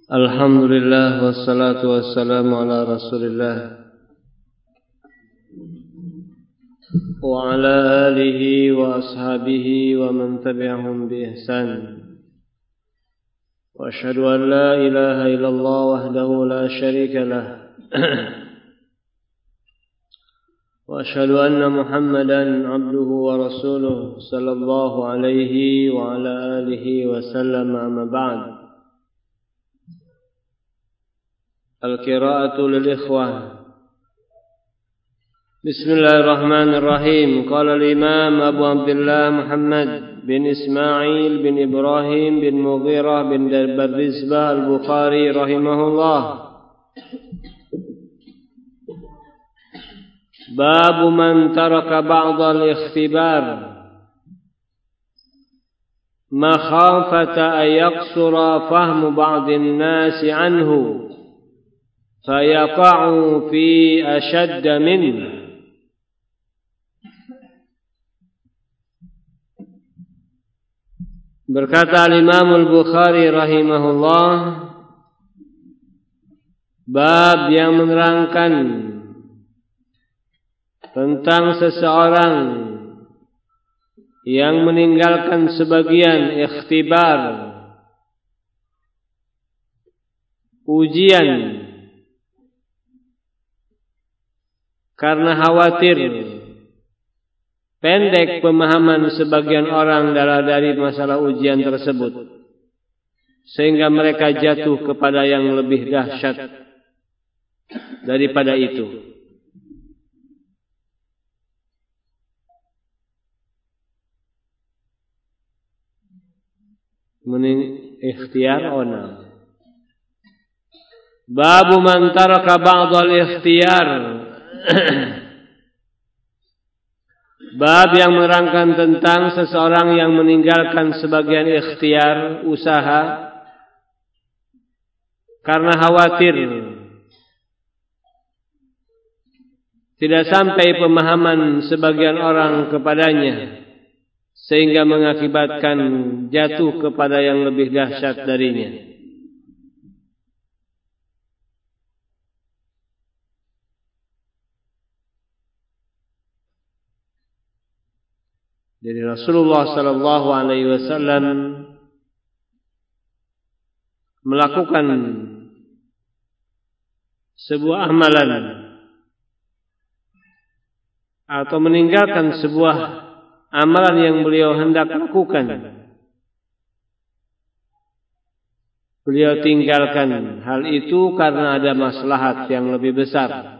Alhamdulillah wassalatu wassalamu ala Rasulillah wa ala alihi wa ashabihi wa man tabi'ahum bi ihsan. Wa asyhadu an la ilaha illallah wahdahu la syarika lah. Wa asyhadu anna Muhammadan abduhu wa rasuluh sallallahu alaihi wa ala alihi wa sallam, amma ba'd. القراءة للإخوة. بسم الله الرحمن الرحيم. قال الإمام أبو عبد الله محمد بن إسماعيل بن إبراهيم بن مغيرة بن برزبة البخاري رحمه الله: باب من ترك بعض الاختبار مخافة أن يقصر فهم بعض الناس عنه فيقعوا في أشد منه. Berkata Imam Al-Bukhari rahimahullah, bab yang menerangkan tentang seseorang yang meninggalkan sebagian ikhtibar, ujian, karena khawatir pendek pemahaman sebagian orang dari masalah ujian tersebut, sehingga mereka jatuh kepada yang lebih dahsyat daripada itu. Ikhtiar ona. Babu man taraka ba'dal ikhtiyar. Bab yang menerangkan tentang seseorang yang meninggalkan sebagian ikhtiar, usaha, karena khawatir tidak sampai pemahaman sebagian orang kepadanya, sehingga mengakibatkan jatuh kepada yang lebih dahsyat darinya. Jadi Rasulullah sallallahu alaihi wasallam melakukan sebuah amalan atau meninggalkan sebuah amalan yang beliau hendak lakukan. Beliau tinggalkan hal itu karena ada maslahat yang lebih besar.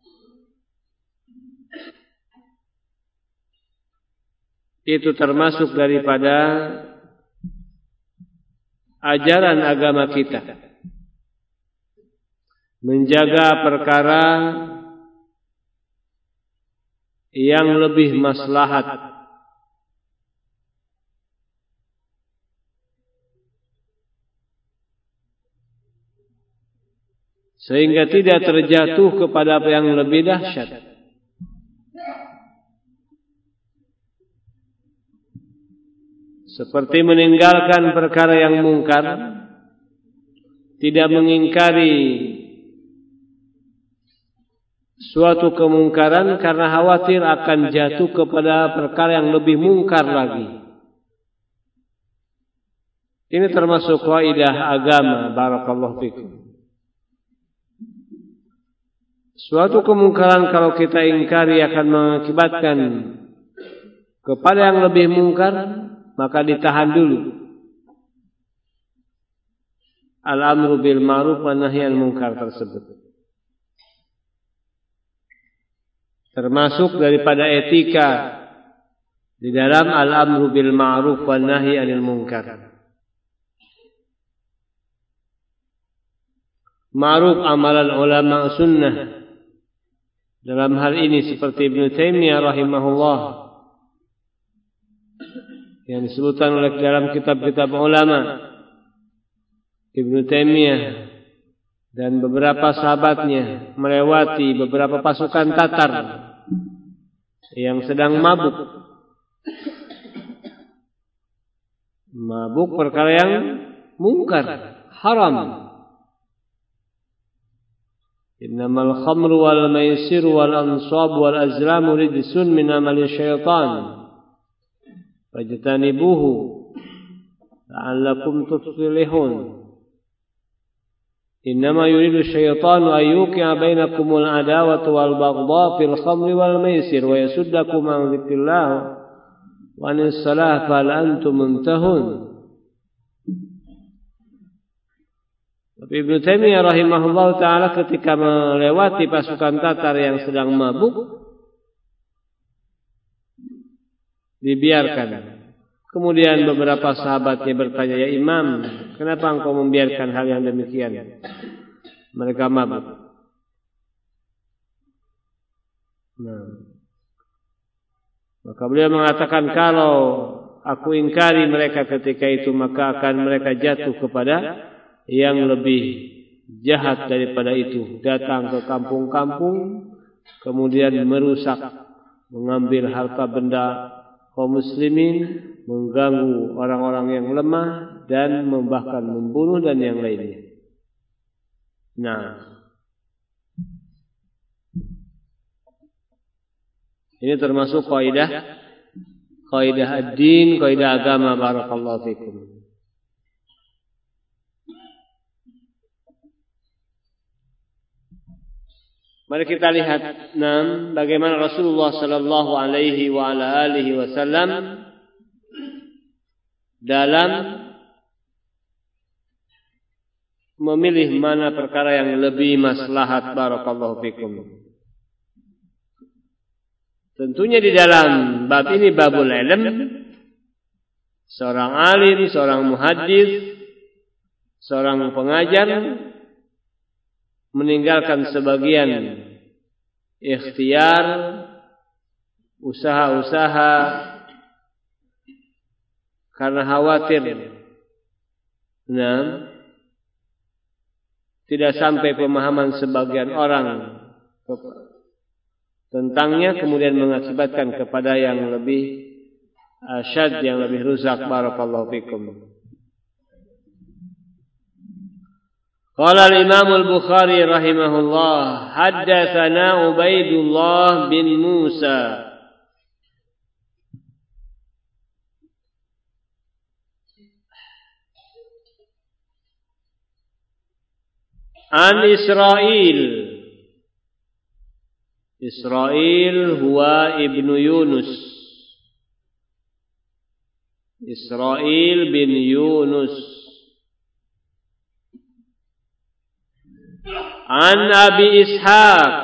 Itu termasuk daripada ajaran agama kita, menjaga perkara yang lebih maslahat, sehingga tidak terjatuh kepada yang lebih dahsyat. Seperti meninggalkan perkara yang mungkar, tidak mengingkari suatu kemungkaran karena khawatir akan jatuh kepada perkara yang lebih mungkar lagi. Ini termasuk kaidah agama. Barakallahu fikum. Suatu kemungkaran kalau kita ingkari akan mengakibatkan kepada yang lebih mungkar, maka ditahan dulu. Al-amru bil ma'ruf wa nahyi anil munkar tersebut termasuk daripada etika di dalam al-amru bil ma'ruf wa nahyi anil munkar. Ma'ruf amalan ulama sunnah dalam hal ini seperti Ibnu Taimiyah rahimahullah, yang disebutkan oleh dalam kitab-kitab ulama, Ibnu Taimiyah dan beberapa sahabatnya melewati beberapa pasukan Tatar yang sedang mabuk. Mabuk perkara yang mungkar, haram, Innamal khamru wal maisiru wal ansab wal azlamu rijsun min amali syaitan fajtanibuhu la'allakum tuflihun. Innama yuridu syaitanu an yuqi'a bainakumul adawata wal baghdha fil khamri wal maisir wa yasuddakum an dzikrillah wa anis salah fal antum muntahun. Tapi Ibnu Taimiyah rahimahullah ta'ala ketika melewati pasukan Tatar yang sedang mabuk, dibiarkan. Kemudian beberapa sahabatnya bertanya, "Ya Imam, kenapa engkau membiarkan hal yang demikian? Mereka mabuk." Maka beliau mengatakan, kalau aku ingkari mereka ketika itu, maka akan mereka jatuh kepada yang lebih jahat daripada itu, datang ke kampung-kampung kemudian merusak, mengambil harta benda kaum muslimin, mengganggu orang-orang yang lemah dan bahkan membunuh dan yang lainnya. Ini termasuk kaidah ad-din, kaidah agama. Barakallahu fikum. Mari kita lihat bagaimana Rasulullah sallallahu alaihi wa ala alihi wasallam dalam memilih mana perkara yang lebih maslahat. Barakallahu fikum. Tentunya di dalam bab ini, babul ilm, seorang alim, seorang muhaddits, seorang pengajar meninggalkan sebagian ikhtiar, usaha-usaha, karena khawatir tidak sampai pemahaman sebagian orang tentangnya, kemudian mengakibatkan kepada yang lebih asyad, yang lebih rusak. Barakallahu fikum. Qala al-Imam al-Bukhari rahimahullah, haddatsana Ubaidullah bin Musa an Israil huwa ibnu Yunus. Israil bin Yunus an Abi Ishaq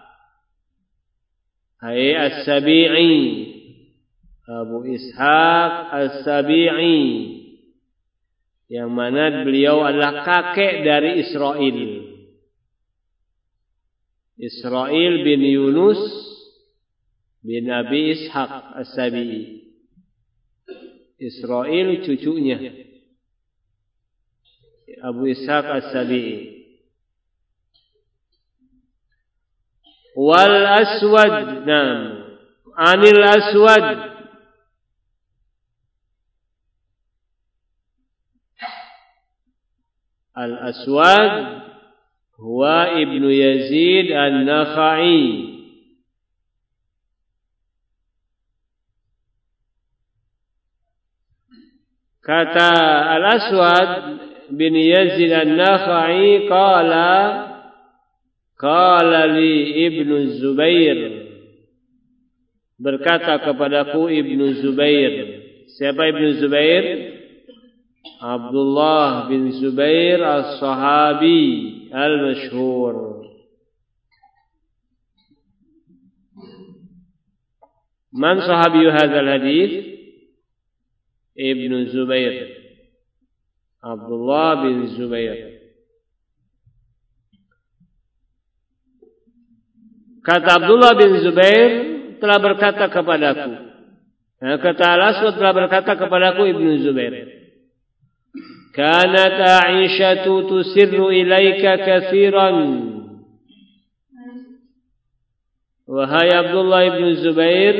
as-Sabi'i, Abu Ishaq as-Sabi'i, yang mana beliau adalah kakek dari Israil. Israil bin Yunus bin Abi Ishaq as-Sabi'i. Israil cucunya Abu Ishaq as-Sabi'i. Wal Aswad, anil Aswad, al Aswad huwa ibnu Yazid an-Nakha'i. Kata al Aswad bin Yazid an-Nakha'i, Qala li Ibnu Zubair, berkata kepadaku Ibnu Zubair. Siapa Ibnu Zubair? Abdullah bin Zubair as-Sahabi al-Mashhur. Man sahabi hadzal hadis? Ibnu Zubair, Abdullah bin Zubair. Kata Abdullah bin Zubair telah berkata kepadaku. Kata Al-Aswad telah berkata kepadaku Ibnu Zubair. Kanat Aisyatu tusirru ilaika katsiran. Wahai Abdullah bin Zubair.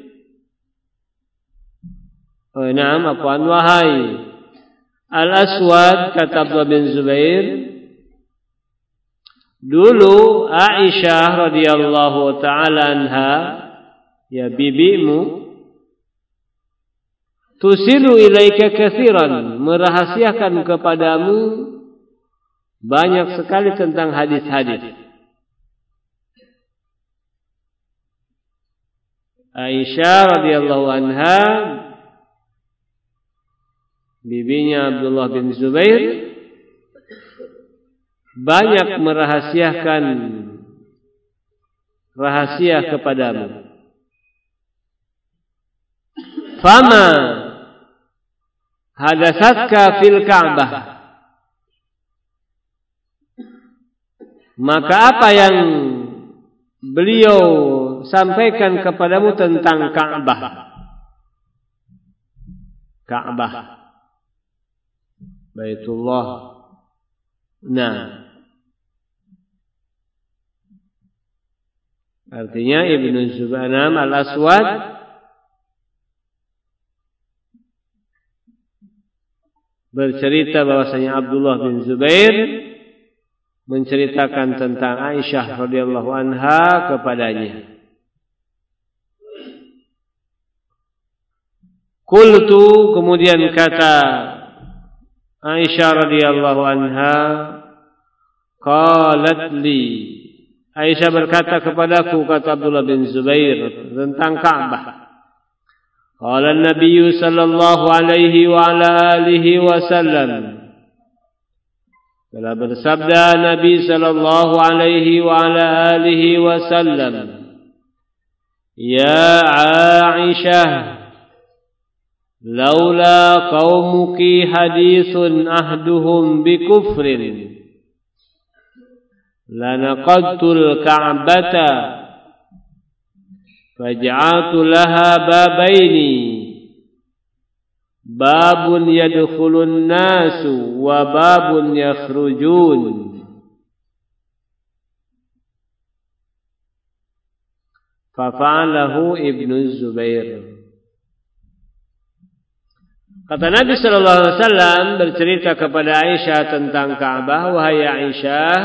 Wahai Al-Aswad, kata Abdullah bin Zubair, Dulu Aisyah radhiyallahu taala anha, ya bibimu, tusilu ilaika katsiran, merahasiakan kepadamu banyak sekali tentang hadis-hadis. Aisyah radhiyallahu anha, bibinya Abdullah bin Zubair, banyak merahasiakan rahasia kepadamu. Fama hadasatka fil Ka'bah, maka apa yang beliau sampaikan kepadamu tentang Ka'bah? Ka'bah, Baitullah. Nah, artinya Ibnu Zubair al-Aswad bercerita bahwasanya Abdullah bin Zubair menceritakan tentang Aisyah radhiyallahu anha kepadanya. Qultu, kemudian kata Aisyah radhiyallahu anha, qalat li, Aisyah berkata kepadaku, kata Abdullah bin Zubair tentang Ka'bah. Qala an-nabiy sallallahu alaihi wa ala alihi wasallam, telah bersabda Nabi sallallahu alaihi wa ala alihi wasallam, ya Aisyah, laula qaumuki hadithun ahduhum bikufrin lanaqadtul Ka'bata faj'altu laha babaini, babun yadkhulun nasu wa babun yakhrujun. Fafa'alahu Ibnu Zubair. Kata Nabi sallallahu alaihi wasallam bercerita kepada Aisyah tentang Ka'bah, wahai Aisyah,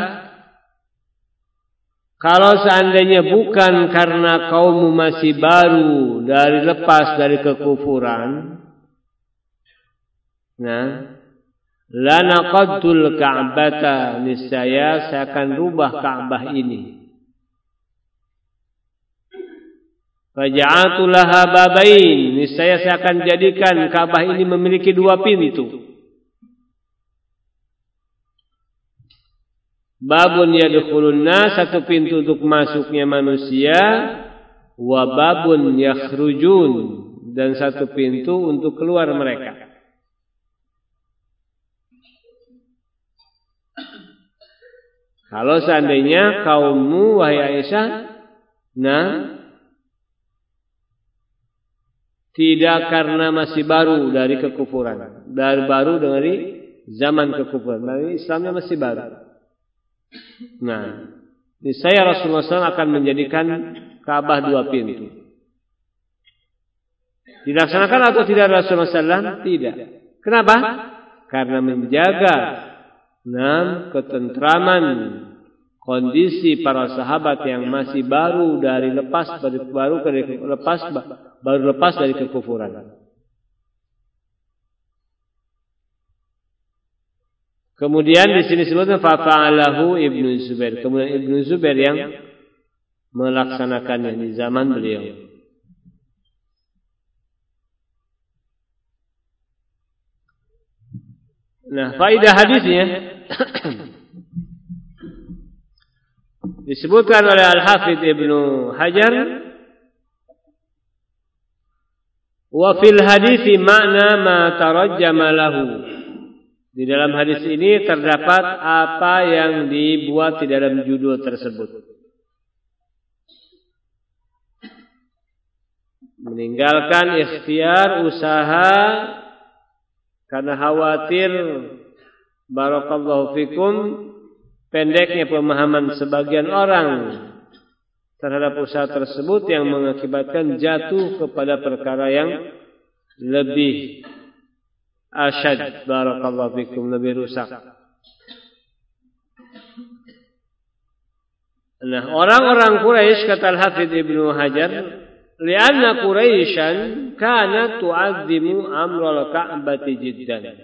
kalau seandainya bukan karena kaummu masih baru dari lepas dari kekufuran, nah, lanaqadtul Ka'bata, niscaya saya akan rubah Ka'bah ini. Faja'atu laha babain, niscaya saya akan jadikan Ka'bah ini memiliki dua pintu. Babun yadkhulun nas, satu pintu untuk masuknya manusia, wa babun yakhrujun, dan satu pintu untuk keluar mereka. Kalau seandainya kaummu, wahai Aisyah, nah, tidak karena masih baru dari kekufuran, baru dari zaman kekufuran, dari Islamnya masih baru. Nah, niscaya Rasulullah SAW akan menjadikan Ka'bah dua pintu. Dilaksanakan atau tidak Rasulullah SAW? Tidak. Kenapa? Karena menjaga ketentraman kondisi para sahabat yang masih baru dari lepas dari kekufuran. Kemudian di sini disebutkan fa'alahu Ibnu Zubair. Kemudian Ibnu Zubair yang melaksanakannya di zaman beliau. Nah, faedah hadisnya disebutkan oleh Al-Hafidz Ibnu Hajar, wa fil hadisi makna ma tarajjama lahu. Di dalam hadis ini terdapat apa yang dibuat di dalam judul tersebut. Meninggalkan ikhtiar usaha karena khawatir, barakallahu fikum, pendeknya pemahaman sebagian orang terhadap usaha tersebut yang mengakibatkan jatuh kepada perkara yang lebih asyad, barakallahu fikum, lebih rusak. Nah, orang-orang Quraisy kata Al-Hafidz Ibnu Hajar, li'anna Quraisyan kanat tu'azzimu amral Ka'bati jiddan.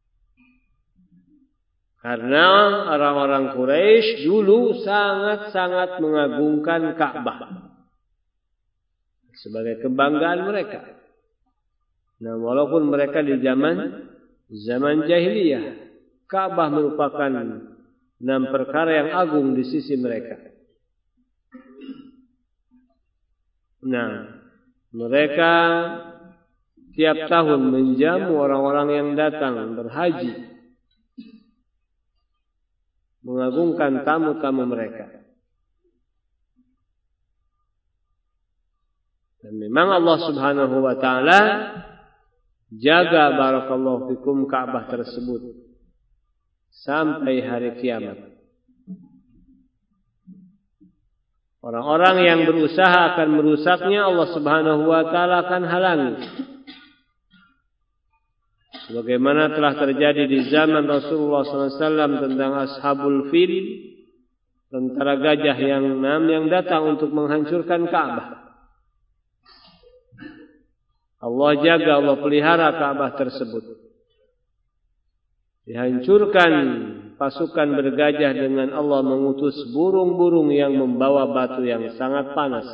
Karena orang-orang Quraisy dulu sangat-sangat mengagungkan Ka'bah sebagai kebanggaan mereka. Nah, walaupun mereka di zaman jahiliyah, Ka'bah merupakan perkara yang agung di sisi mereka. Nah, mereka tiap tahun menjamu orang-orang yang datang berhaji, mengagungkan tamu-tamu mereka. Dan memang Allah Subhanahu wa taala jaga barakallahu fikum Ka'bah tersebut sampai hari kiamat. Orang-orang yang berusaha akan merusaknya, Allah Subhanahu wa taala akan halangi. Sebagaimana telah terjadi di zaman Rasulullah SAW tentang Ashabul Fil, tentara gajah yang datang untuk menghancurkan Ka'bah. Allah jaga, Allah pelihara Ka'bah tersebut. Dihancurkan pasukan bergajah dengan Allah mengutus burung-burung yang membawa batu yang sangat panas.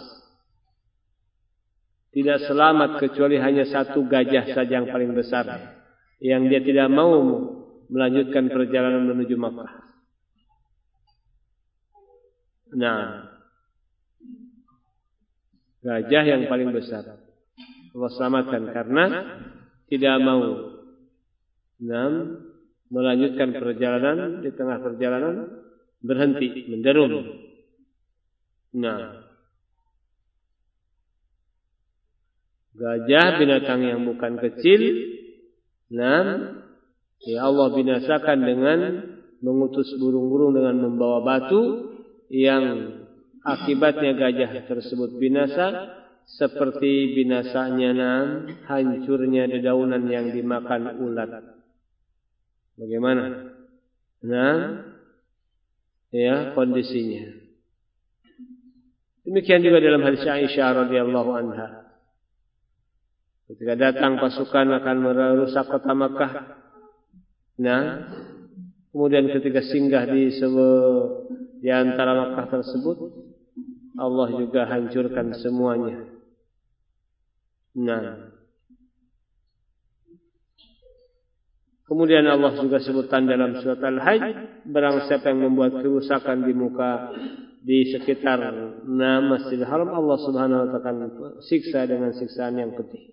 Tidak selamat kecuali hanya satu gajah saja yang paling besar, yang dia tidak mau melanjutkan perjalanan menuju Makkah. Nah, gajah yang paling besar Allah selamatkan karena tidak mau melanjutkan perjalanan, di tengah perjalanan berhenti, menderum. Nah, gajah binatang yang bukan kecil, ya Allah binasakan dengan mengutus burung-burung dengan membawa batu yang akibatnya gajah tersebut binasa seperti binasanya hancurnya dedaunan yang dimakan ulat. Bagaimana? Ya kondisinya. Demikian juga dalam hadis Aisyah radhiyallahu anha. Ketika datang pasukan akan merusak kota Makkah. Kemudian ketika singgah di antara Makkah tersebut, Allah juga hancurkan semuanya. Kemudian Allah juga sebutkan dalam surat Al-Hajj, barang siapa yang membuat kerusakan di sekitar Masjidil Haram, Allah Subhanahu wa taala akan siksa dengan siksaan yang pedih.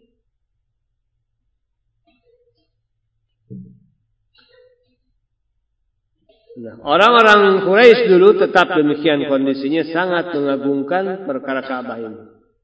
Orang-orang Quraisy dulu tetap demikian kondisinya, sangat mengagungkan perkara Ka'bah ini.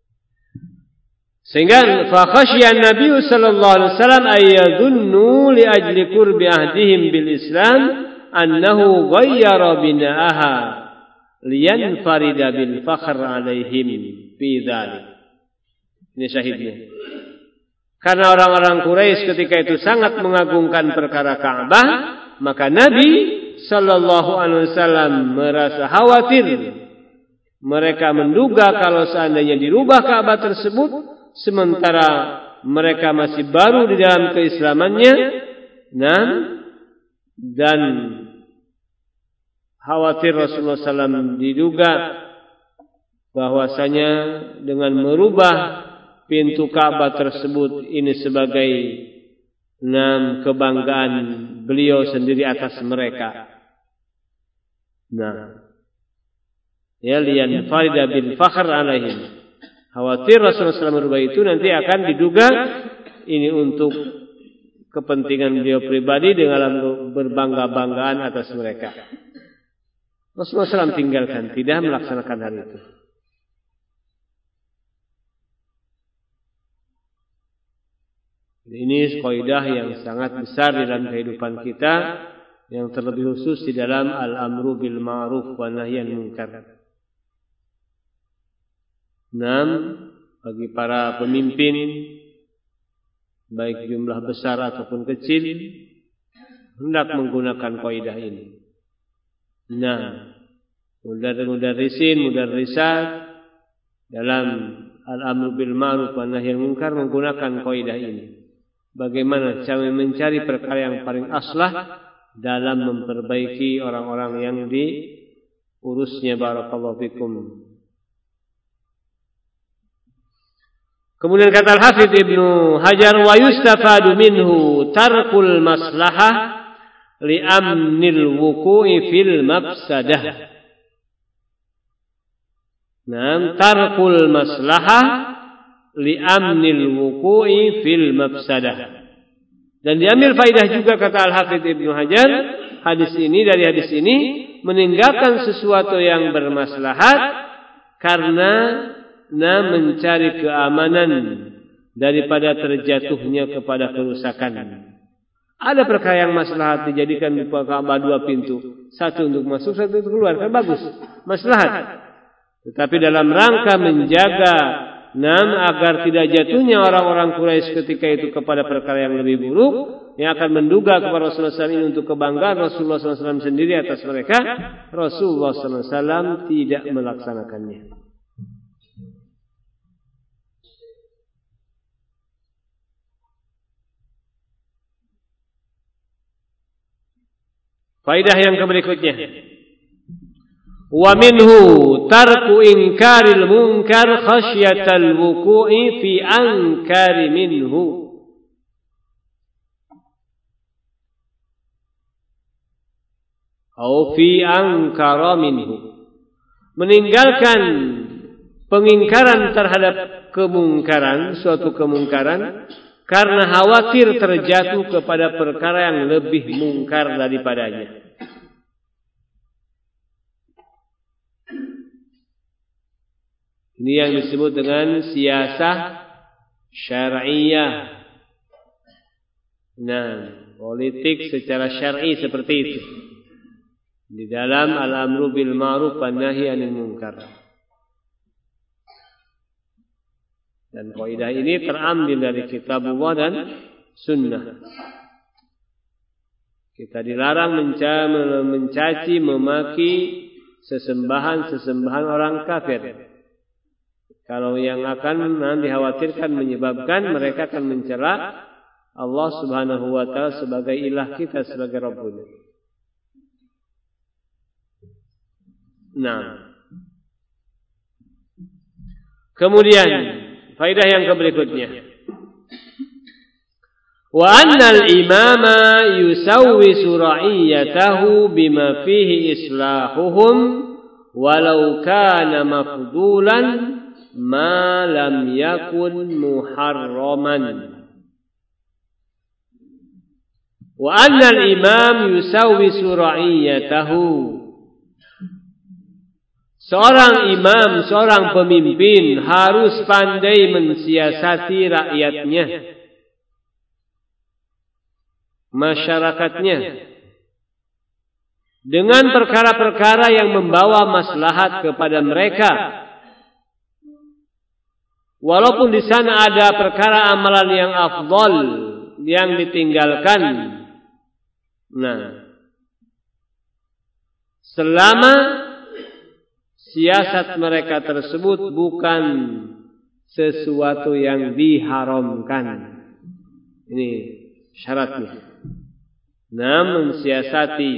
Sehingga fa khasyiya Nabi sallallahu alaihi wasallam ayyadunnu li ajli qurbi ahdihim bil Islam annahu ghayyara bina'aha liyanfarida bil fakhr alaihim fi dzalik. Ini syahidnya. Karena orang-orang Quraisy ketika itu sangat mengagungkan perkara Ka'bah, maka Nabi sallallahu alaihi wasallam merasa khawatir. Mereka menduga kalau seandainya dirubah Ka'bah tersebut, sementara mereka masih baru di dalam keislamannya, dan khawatir Rasulullah SAW diduga bahwasanya dengan merubah pintu Ka'bah tersebut ini sebagai kebanggaan beliau sendiri atas mereka. Lian farida bil fakhr alaihim. Khawatir Rasulullah SAW merubah itu nanti akan diduga ini untuk kepentingan beliau pribadi dengan berbangga-banggaan atas mereka. Rasulullah SAW tinggalkan, tidak melaksanakan hal itu. Ini kaidah yang sangat besar dalam kehidupan kita, yang terlebih khusus di dalam al-amru bil ma'ruf wa nahyan munkar. Bagi para pemimpin, baik jumlah besar ataupun kecil, hendak menggunakan kaidah ini. mudarrisat dalam al-amru bil ma'ruf wa nahy anil munkar menggunakan kaidah ini. Bagaimana cara mencari perkara yang paling aslah dalam memperbaiki orang-orang yang diurusnya. Barakallahu fikum. Kemudian kata Al-Hafidz Ibnu Hajar, wa yustafadu minhu tarkul maslahah li amnil wuqu'i fil mafsadah. Tarkul maslahah li amnil wuqu'i fil mafsadah. Dan diambil faidah juga kata Al-Hafidz Ibnu Hajar, dari hadis ini meninggalkan sesuatu yang bermaslahat karena mencari keamanan daripada terjatuhnya kepada kerusakan. Ada perkara yang maslahat dijadikan Ka'bah 2 pintu, satu untuk masuk, satu untuk keluar, kan bagus, maslahat. Tetapi dalam rangka menjaga agar tidak jatuhnya orang-orang Quraisy ketika itu kepada perkara yang lebih buruk, yang akan menduga kepada Rasulullah SAW ini untuk kebanggaan Rasulullah SAW sendiri atas mereka, Rasulullah SAW tidak melaksanakannya. Faidah yang berikutnya, wa minhu tarku inkaril munkar khasyatal wuqu'i fi ankari minhu. Atau fi ankara minhu. Meninggalkan pengingkaran terhadap kemungkaran, suatu kemungkaran, karena khawatir terjatuh kepada perkara yang lebih mungkar daripadanya. Ini yang disebut dengan siasah syar'iyah. Politik secara syar'i seperti itu. Di dalam al-amru bil ma'ruf wa nahy anil munkar. Dan kaidah ini terambil dari kitabullah dan sunnah. Kita dilarang mencaci, memaki sesembahan orang kafir. Kalau yang akan dikhawatirkan menyebabkan mereka akan mencela Allah Subhanahu wa taala sebagai ilah kita, sebagai Rabbuna. Kemudian faidah yang berikutnya, wa annal imama yusawwisu ra'iyatahu bima fihi islahuhum walau kana mafdulan ma lam yakun muharraman. Wa annal imam yusawwisu ra'iyatahu. Seorang imam, seorang pemimpin harus pandai mensiasati rakyatnya, masyarakatnya, dengan perkara-perkara yang membawa maslahat kepada mereka. Walaupun di sana ada perkara amalan yang afdal yang ditinggalkan. Selama siasat mereka tersebut bukan sesuatu yang diharamkan. Ini syaratnya. Mensiasati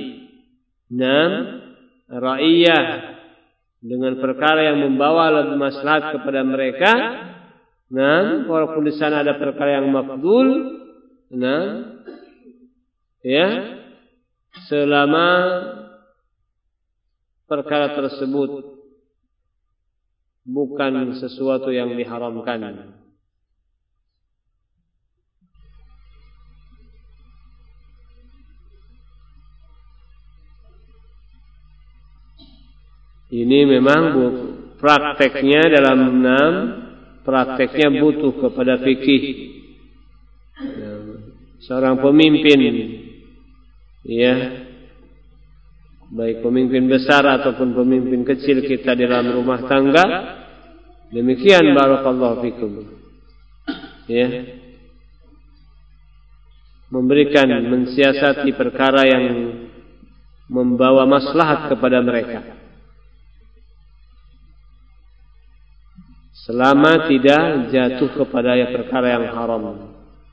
ra'iyah dengan perkara yang membawa lebih maslahat kepada mereka. Walaupun di sana ada perkara yang mafdul, selama perkara tersebut bukan sesuatu yang diharamkan. Ini memang prakteknya dalam prakteknya butuh kepada fikih. Seorang pemimpin, baik pemimpin besar ataupun pemimpin kecil kita di dalam rumah tangga, demikian barakallahu fikum. Memberikan, mensiasati perkara yang membawa maslahat kepada mereka. selama tidak jatuh kepada perkara yang haram.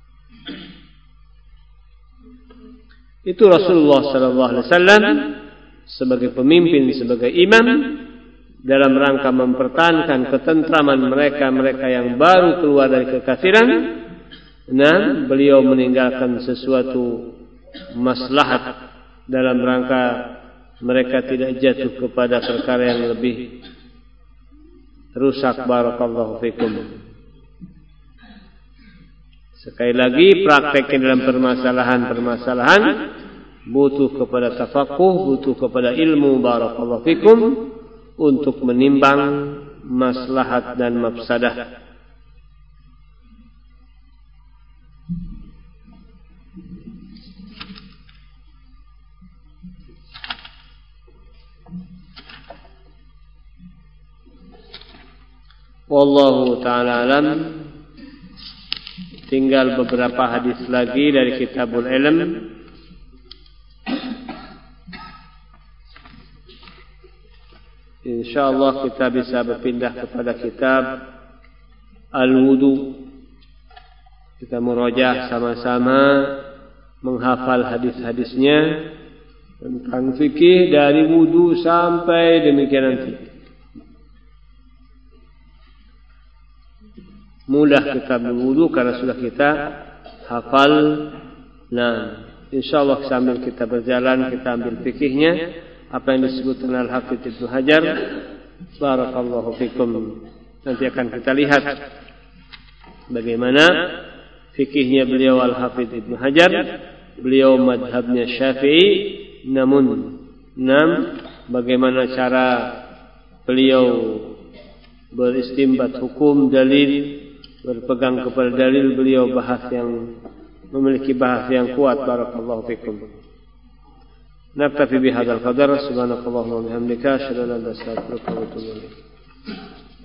Itu Rasulullah sallallahu alaihi wasallam sebagai pemimpin, sebagai imam dalam rangka mempertahankan ketentraman mereka yang baru keluar dari kekafiran. Dan beliau meninggalkan sesuatu maslahat dalam rangka mereka tidak jatuh kepada perkara yang lebih rusak. Barakallahu fikum. Sekali lagi, praktek dalam permasalahan butuh kepada tafaqquh, butuh kepada ilmu. Barakallahu fikum, untuk menimbang maslahat dan mafsadah. Wallahu ta'ala alam. Tinggal beberapa hadis lagi dari Kitabul Ilm. InsyaAllah kita bisa berpindah kepada kitab Al-Wudu. Kita murajah sama-sama, menghafal hadis-hadisnya tentang fikih dari wudu sampai demikian nanti. Mudah kitab Al-Wudu karena sudah kita hafal. Nah, insyaallah sambil kita berjalan kita ambil fikihnya, apa yang disebutkan Al-Hafidz Ibnu Hajar. Barakallahu fikum. Nanti akan kita lihat bagaimana fikihnya beliau Al-Hafidz Ibnu Hajar. Beliau madhabnya Syafi'i, namun bagaimana cara beliau beristimbat hukum dalil, berpegang kepada dalil. Beliau memiliki bahas yang kuat. Barakallahu fikum. Naktafi bihadzal qadar. Subhanakallahumma wa bihamdika asyhadu an la ilaha illa anta astaghfiruka wa atubu ilaik.